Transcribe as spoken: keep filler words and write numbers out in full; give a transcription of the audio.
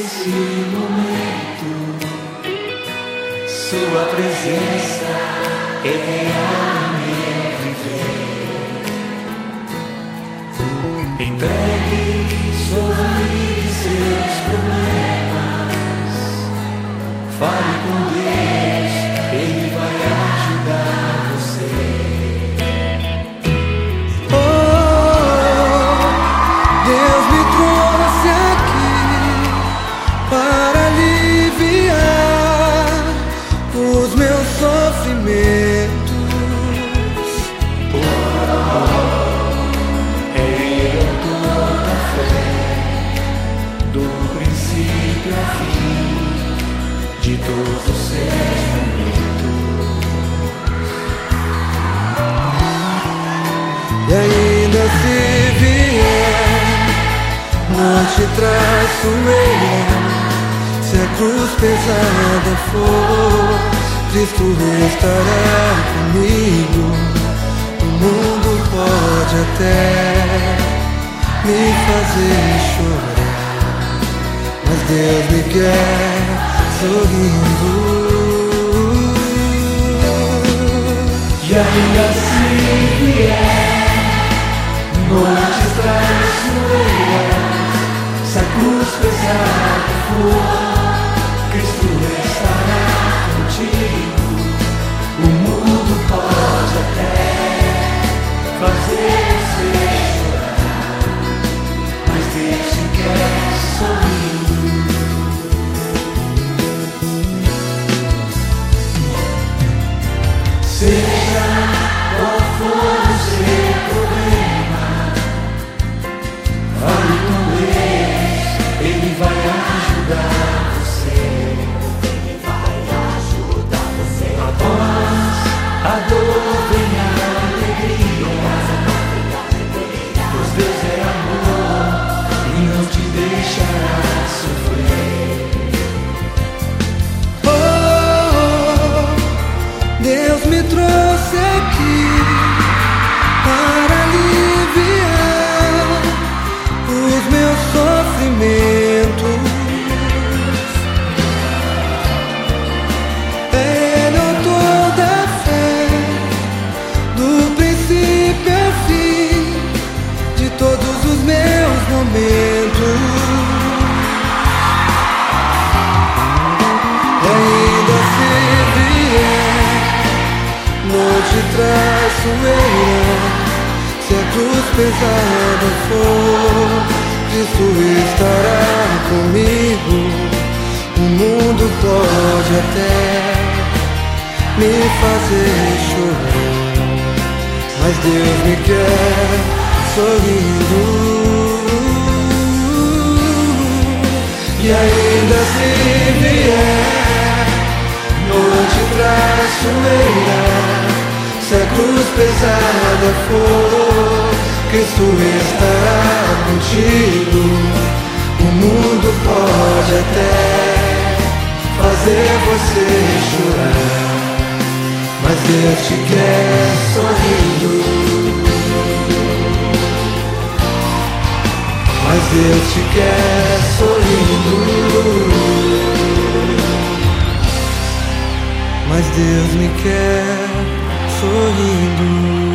nesse momento, sua presença é real em meu viver. Entregue sua vida e seus problemas, fale com Deus, Ele vai ajudar você. Oh, Deus me trouxe aqui para aliviar os meus sofrimentos. É eu toda a fé, do princípio ao fim, de todos os seus momentos. E ainda se vier noite traiçoeira, se a cruz pesada for, Cristo estará comigo. O mundo pode até me fazer chorar, mas Deus me quer sorrindo. E ainda se vier noites traiçoeiras, se a cruz pesada for, Cristo estará contigo. O mundo pode até fazer você chorar, mas Deus te quer sorrindo. Seja qual for o seu problema, fale com Deus, Ele vai ajudar você. Ele vai ajudar você. Após a dor vem a alegria, pois Deus é amor e não te deixará sofrer. Deus me trouxe aqui para aliviar os meus sofrimentos. Ele é toda a fé, do princípio ao fim, de todos os meus momentos. E ainda se vier noite traiçoeira, se a cruz pesada for, Cristo estará comigo. O mundo pode até me fazer chorar, mas Deus me quer sorrindo. E ainda se vier noite traiçoeira, se a cruz pesada for, Cristo estará contigo. O mundo pode até fazer você chorar, mas Deus te quer sorrindo. Mas Deus te quer sorrindo. Mas Deus me quer sorrindo.